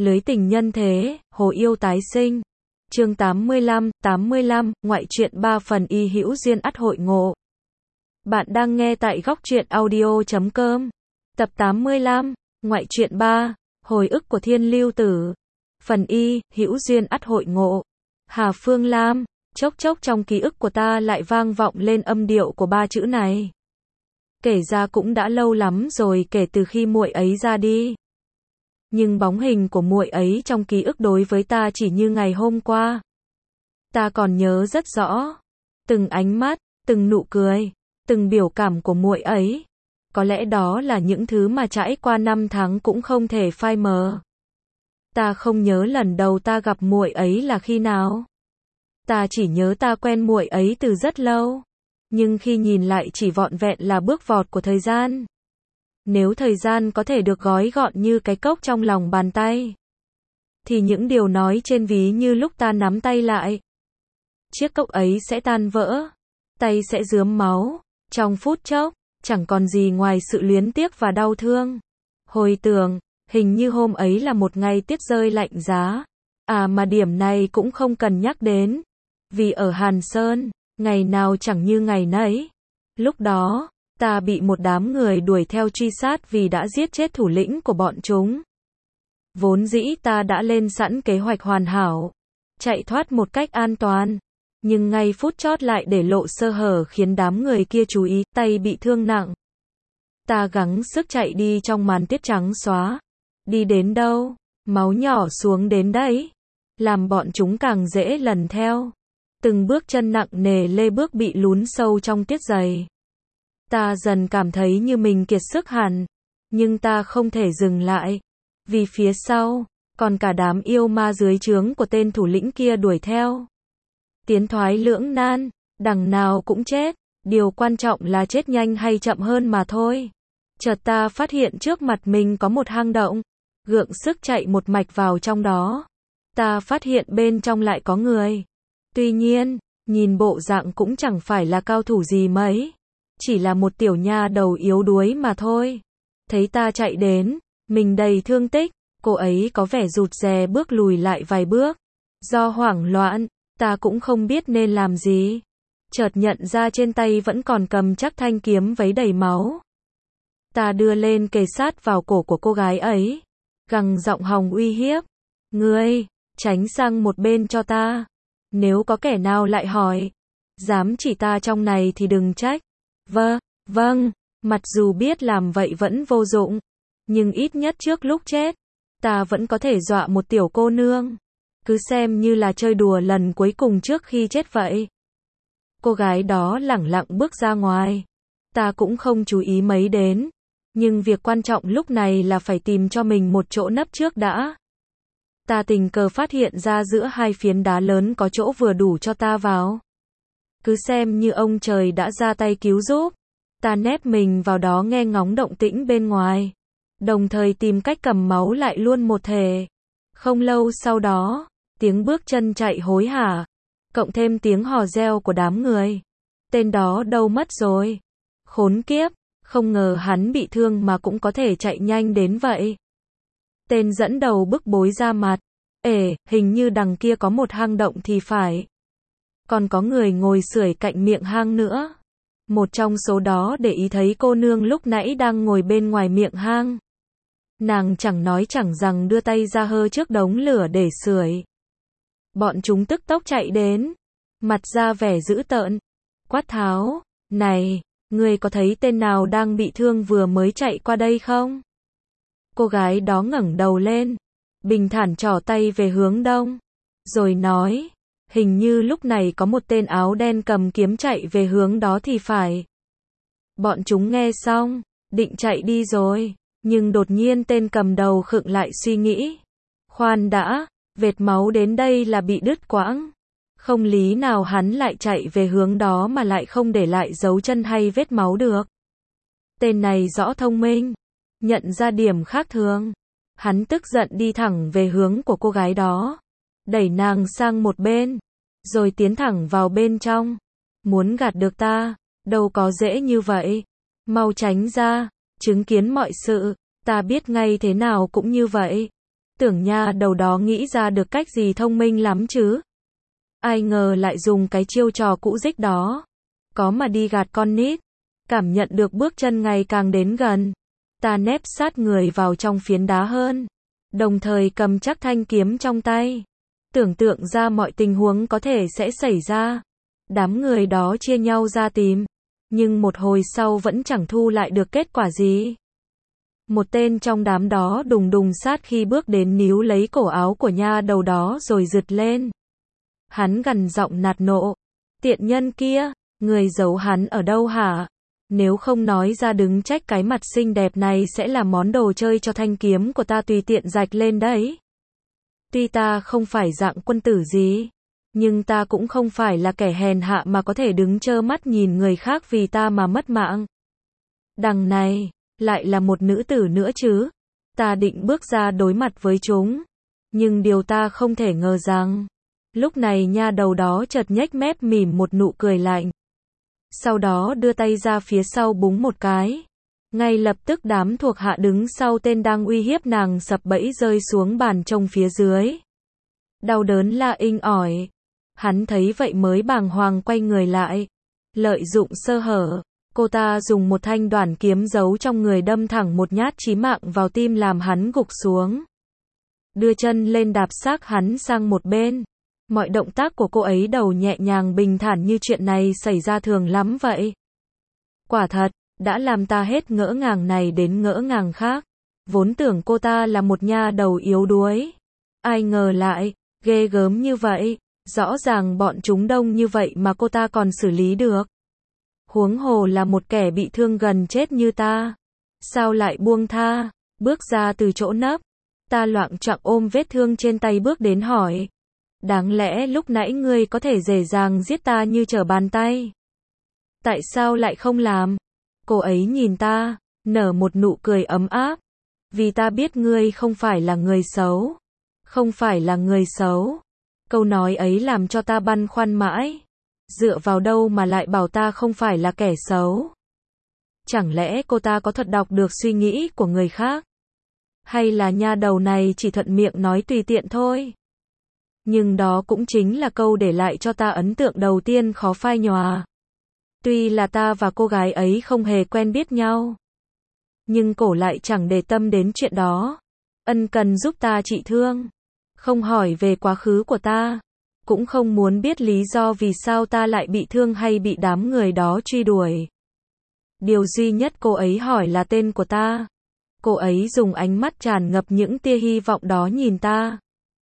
Lưới tình nhân thế, hồ yêu tái sinh. Chương 85, ngoại truyện 3 phần y hữu duyên ắt hội ngộ. Bạn đang nghe tại góc truyện audio.com. Tập 85, ngoại truyện 3, hồi ức của Thiên Lưu Tử. Phần y, hữu duyên ắt hội ngộ. Hà Phương Lam, chốc chốc trong ký ức của ta lại vang vọng lên âm điệu của ba chữ này. Kể ra cũng đã lâu lắm rồi kể từ khi muội ấy ra đi. Nhưng bóng hình của muội ấy trong ký ức đối với ta chỉ như ngày hôm qua. Ta còn nhớ rất rõ. Từng ánh mắt, từng nụ cười, từng biểu cảm của muội ấy. Có lẽ đó là những thứ mà trải qua 5 tháng cũng không thể phai mờ. Ta không nhớ lần đầu ta gặp muội ấy là khi nào. Ta chỉ nhớ ta quen muội ấy từ rất lâu. Nhưng khi nhìn lại chỉ vọn vẹn là bước vọt của thời gian. Nếu thời gian có thể được gói gọn như cái cốc trong lòng bàn tay, thì những điều nói trên ví như lúc ta nắm tay lại. Chiếc cốc ấy sẽ tan vỡ, tay sẽ rướm máu, trong phút chốc, chẳng còn gì ngoài sự luyến tiếc và đau thương. Hồi tưởng, hình như hôm ấy là một ngày tuyết rơi lạnh giá. À mà điểm này cũng không cần nhắc đến. Vì ở Hàn Sơn, ngày nào chẳng như ngày nấy. Lúc đó, ta bị một đám người đuổi theo truy sát vì đã giết chết thủ lĩnh của bọn chúng. Vốn dĩ ta đã lên sẵn kế hoạch hoàn hảo, chạy thoát một cách an toàn. Nhưng ngay phút chót lại để lộ sơ hở khiến đám người kia chú ý, tay bị thương nặng. Ta gắng sức chạy đi trong màn tuyết trắng xóa. Đi đến đâu, máu nhỏ xuống đến đấy. Làm bọn chúng càng dễ lần theo. Từng bước chân nặng nề lê bước bị lún sâu trong tuyết dày. Ta dần cảm thấy như mình kiệt sức hẳn. Nhưng ta không thể dừng lại. Vì phía sau, còn cả đám yêu ma dưới trướng của tên thủ lĩnh kia đuổi theo. Tiến thoái lưỡng nan, đằng nào cũng chết. Điều quan trọng là chết nhanh hay chậm hơn mà thôi. Chợt ta phát hiện trước mặt mình có một hang động. Gượng sức chạy một mạch vào trong đó. Ta phát hiện bên trong lại có người. Tuy nhiên, nhìn bộ dạng cũng chẳng phải là cao thủ gì mấy. Chỉ là một tiểu nha đầu yếu đuối mà thôi. Thấy ta chạy đến, mình đầy thương tích, cô ấy có vẻ rụt rè bước lùi lại vài bước. Do hoảng loạn, ta cũng không biết nên làm gì. Chợt nhận ra trên tay vẫn còn cầm chắc thanh kiếm vấy đầy máu. Ta đưa lên kề sát vào cổ của cô gái ấy, gằn giọng hòng uy hiếp. Ngươi, tránh sang một bên cho ta. Nếu có kẻ nào lại hỏi, dám chỉ ta trong này thì đừng trách. Vâng, mặc dù biết làm vậy vẫn vô dụng, nhưng ít nhất trước lúc chết, ta vẫn có thể dọa một tiểu cô nương. Cứ xem như là chơi đùa lần cuối cùng trước khi chết vậy. Cô gái đó lẳng lặng bước ra ngoài. Ta cũng không chú ý mấy đến. Nhưng việc quan trọng lúc này là phải tìm cho mình một chỗ nấp trước đã. Ta tình cờ phát hiện ra giữa hai phiến đá lớn có chỗ vừa đủ cho ta vào. Cứ xem như ông trời đã ra tay cứu giúp. Ta nép mình vào đó nghe ngóng động tĩnh bên ngoài. Đồng thời tìm cách cầm máu lại luôn một thể. Không lâu sau đó, tiếng bước chân chạy hối hả. Cộng thêm tiếng hò reo của đám người. Tên đó đâu mất rồi? Khốn kiếp, không ngờ hắn bị thương mà cũng có thể chạy nhanh đến vậy. Tên dẫn đầu bức bối ra mặt. Hình như đằng kia có một hang động thì phải. Còn có người ngồi sưởi cạnh miệng hang nữa. Một trong số đó để ý thấy cô nương lúc nãy đang ngồi bên ngoài miệng hang. Nàng chẳng nói chẳng rằng đưa tay ra hơ trước đống lửa để sưởi. Bọn chúng tức tốc chạy đến. Mặt ra vẻ dữ tợn. Quát tháo. Này, ngươi có thấy tên nào đang bị thương vừa mới chạy qua đây không? Cô gái đó ngẩng đầu lên. Bình thản trỏ tay về hướng đông. Rồi nói. Hình như lúc này có một tên áo đen cầm kiếm chạy về hướng đó thì phải. Bọn chúng nghe xong, định chạy đi rồi. Nhưng đột nhiên tên cầm đầu khựng lại suy nghĩ. Khoan đã, vệt máu đến đây là bị đứt quãng. Không lý nào hắn lại chạy về hướng đó mà lại không để lại dấu chân hay vết máu được. Tên này rõ thông minh. Nhận ra điểm khác thường. Hắn tức giận đi thẳng về hướng của cô gái đó. Đẩy nàng sang một bên. Rồi tiến thẳng vào bên trong. Muốn gạt được ta, đâu có dễ như vậy. Mau tránh ra, chứng kiến mọi sự, ta biết ngay thế nào cũng như vậy. Tưởng nha đầu đó nghĩ ra được cách gì thông minh lắm chứ. Ai ngờ lại dùng cái chiêu trò cũ dích đó. Có mà đi gạt con nít. Cảm nhận được bước chân ngày càng đến gần. Ta nép sát người vào trong phiến đá hơn. Đồng thời cầm chắc thanh kiếm trong tay. Tưởng tượng ra mọi tình huống có thể sẽ xảy ra. Đám người đó chia nhau ra tìm. Nhưng một hồi sau vẫn chẳng thu lại được kết quả gì. Một tên trong đám đó đùng đùng sát khi bước đến níu lấy cổ áo của nha đầu đó rồi giật lên. Hắn gằn giọng nạt nộ. Tiện nhân kia, người giấu hắn ở đâu hả? Nếu không nói ra đừng trách cái mặt xinh đẹp này sẽ là món đồ chơi cho thanh kiếm của ta tùy tiện rạch lên đấy. Tuy ta không phải dạng quân tử gì, nhưng ta cũng không phải là kẻ hèn hạ mà có thể đứng trơ mắt nhìn người khác vì ta mà mất mạng. Đằng này, lại là một nữ tử nữa chứ. Ta định bước ra đối mặt với chúng. Nhưng điều ta không thể ngờ rằng, lúc này nha đầu đó chợt nhếch mép mỉm một nụ cười lạnh. Sau đó đưa tay ra phía sau búng một cái. Ngay lập tức đám thuộc hạ đứng sau tên đang uy hiếp nàng sập bẫy rơi xuống bàn trông phía dưới. Đau đớn la inh ỏi. Hắn thấy vậy mới bàng hoàng quay người lại. Lợi dụng sơ hở, cô ta dùng một thanh đoản kiếm giấu trong người đâm thẳng một nhát chí mạng vào tim làm hắn gục xuống. Đưa chân lên đạp xác hắn sang một bên. Mọi động tác của cô ấy đầu nhẹ nhàng bình thản như chuyện này xảy ra thường lắm vậy. Quả thật, đã làm ta hết ngỡ ngàng này đến ngỡ ngàng khác. Vốn tưởng cô ta là một nha đầu yếu đuối. Ai ngờ lại, ghê gớm như vậy. Rõ ràng bọn chúng đông như vậy mà cô ta còn xử lý được. Huống hồ là một kẻ bị thương gần chết như ta. Sao lại buông tha, bước ra từ chỗ nấp. Ta loạng choạng ôm vết thương trên tay bước đến hỏi. Đáng lẽ lúc nãy ngươi có thể dễ dàng giết ta như trở bàn tay. Tại sao lại không làm? Cô ấy nhìn ta, nở một nụ cười ấm áp. Vì ta biết ngươi không phải là người xấu. Không phải là người xấu. Câu nói ấy làm cho ta băn khoăn mãi. Dựa vào đâu mà lại bảo ta không phải là kẻ xấu? Chẳng lẽ cô ta có thuật đọc được suy nghĩ của người khác? Hay là nha đầu này chỉ thuận miệng nói tùy tiện thôi? Nhưng đó cũng chính là câu để lại cho ta ấn tượng đầu tiên khó phai nhòa. Tuy là ta và cô gái ấy không hề quen biết nhau, nhưng cổ lại chẳng để tâm đến chuyện đó. Ân cần giúp ta trị thương, không hỏi về quá khứ của ta, cũng không muốn biết lý do vì sao ta lại bị thương hay bị đám người đó truy đuổi. Điều duy nhất cô ấy hỏi là tên của ta. Cô ấy dùng ánh mắt tràn ngập những tia hy vọng đó nhìn ta.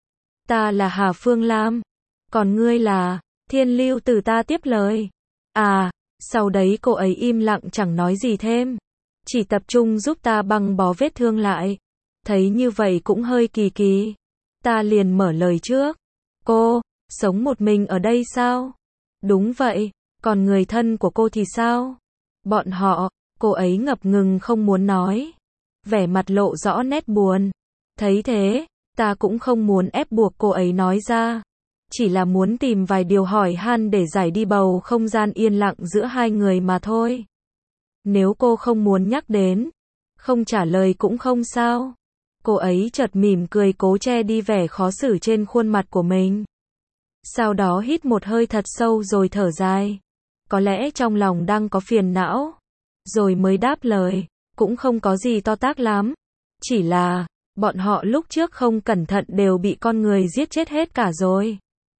Ta là Hà Phương Lam. Còn ngươi là Thiên Lưu Tử, ta tiếp lời. À, sau đấy cô ấy im lặng chẳng nói gì thêm. Chỉ tập trung giúp ta băng bó vết thương lại. Thấy như vậy cũng hơi kỳ kỳ. Ta liền mở lời trước. Cô, sống một mình ở đây sao? Đúng vậy, còn người thân của cô thì sao? Bọn họ, cô ấy ngập ngừng không muốn nói. Vẻ mặt lộ rõ nét buồn. Thấy thế, ta cũng không muốn ép buộc cô ấy nói ra. Chỉ là muốn tìm vài điều hỏi han để giải đi bầu không gian yên lặng giữa hai người mà thôi. Nếu cô không muốn nhắc đến, không trả lời cũng không sao. Cô ấy chợt mỉm cười cố che đi vẻ khó xử trên khuôn mặt của mình. Sau đó hít một hơi thật sâu rồi thở dài. Có lẽ trong lòng đang có phiền não. Rồi mới đáp lời, cũng không có gì to tát lắm. Chỉ là, bọn họ lúc trước không cẩn thận đều bị con người giết chết hết cả rồi.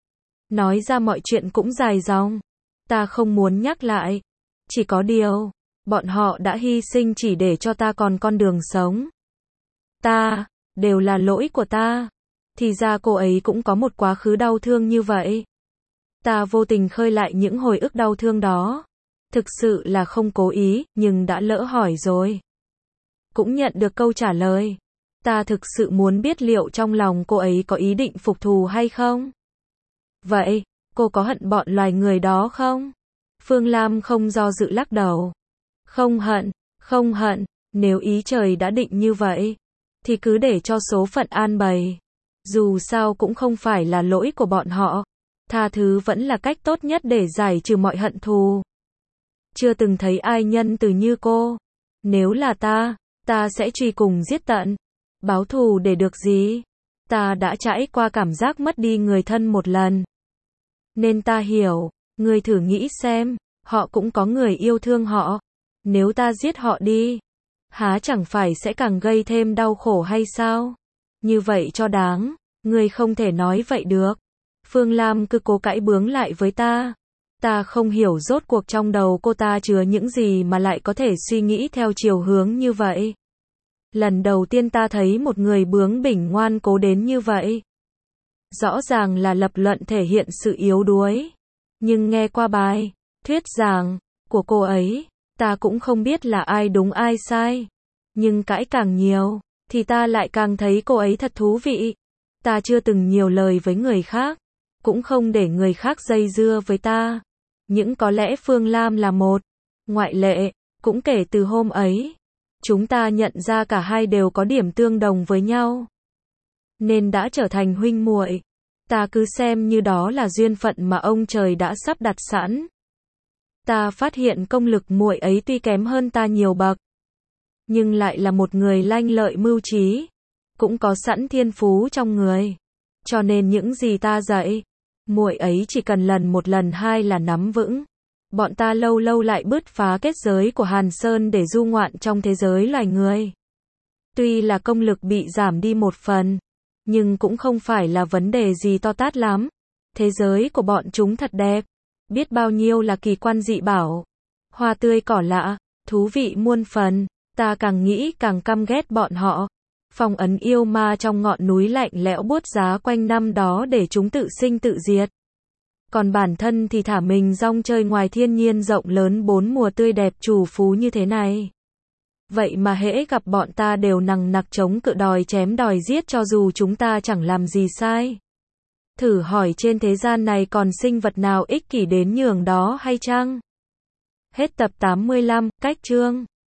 Nói ra mọi chuyện cũng dài dòng. Ta không muốn nhắc lại. Chỉ có điều, bọn họ đã hy sinh chỉ để cho ta còn con đường sống. Đều là lỗi của ta. Thì ra cô ấy cũng có một quá khứ đau thương như vậy. Ta vô tình khơi lại những hồi ức đau thương đó. Thực sự là không cố ý, nhưng đã lỡ hỏi rồi. Cũng nhận được câu trả lời. Ta thực sự muốn biết liệu trong lòng cô ấy có ý định phục thù hay không? Vậy, cô có hận bọn loài người đó không? Phương Lam không do dự lắc đầu. Không hận, nếu ý trời đã định như vậy, thì cứ để cho số phận an bày. Dù sao cũng không phải là lỗi của bọn họ. Tha thứ vẫn là cách tốt nhất để giải trừ mọi hận thù. Chưa từng thấy ai nhân từ như cô. Nếu là ta sẽ truy cùng giết tận. Báo thù để được gì? Ta đã trải qua cảm giác mất đi người thân một lần. Nên ta hiểu, ngươi thử nghĩ xem, họ cũng có người yêu thương họ. Nếu ta giết họ đi, há chẳng phải sẽ càng gây thêm đau khổ hay sao? Như vậy cho đáng, ngươi không thể nói vậy được. Phương Lam cứ cố cãi bướng lại với ta. Ta không hiểu rốt cuộc trong đầu cô ta chứa những gì mà lại có thể suy nghĩ theo chiều hướng như vậy. Lần đầu tiên ta thấy một người bướng bỉnh ngoan cố đến như vậy. Rõ ràng là lập luận thể hiện sự yếu đuối. Nhưng nghe qua bài thuyết giảng của cô ấy, ta cũng không biết là ai đúng ai sai. Nhưng cãi càng nhiều, thì ta lại càng thấy cô ấy thật thú vị. Ta chưa từng nhiều lời với người khác, cũng không để người khác dây dưa với ta. Nhưng có lẽ Phương Lam là một ngoại lệ, cũng kể từ hôm ấy, chúng ta nhận ra cả hai đều có điểm tương đồng với nhau. Nên đã trở thành huynh muội. Ta cứ xem như đó là duyên phận mà ông trời đã sắp đặt sẵn. Ta phát hiện công lực muội ấy tuy kém hơn ta nhiều bậc, nhưng lại là một người lanh lợi mưu trí, cũng có sẵn thiên phú trong người. Cho nên những gì ta dạy, muội ấy chỉ cần lần hai là nắm vững. Bọn ta lâu lâu lại bứt phá kết giới của Hàn Sơn để du ngoạn trong thế giới loài người. Tuy là công lực bị giảm đi một phần, nhưng cũng không phải là vấn đề gì to tát lắm. Thế giới của bọn chúng thật đẹp, biết bao nhiêu là kỳ quan dị bảo, hoa tươi cỏ lạ, thú vị muôn phần. Ta càng nghĩ càng căm ghét bọn họ. Phong ấn yêu ma trong ngọn núi lạnh lẽo buốt giá quanh năm đó để chúng tự sinh tự diệt. Còn bản thân thì thả mình rong chơi ngoài thiên nhiên rộng lớn bốn mùa tươi đẹp trù phú như thế này. Vậy mà hễ gặp bọn ta đều nằng nặc chống cự đòi chém đòi giết cho dù chúng ta chẳng làm gì sai. Thử hỏi trên thế gian này còn sinh vật nào ích kỷ đến nhường đó hay chăng? Hết tập 85, cách chương.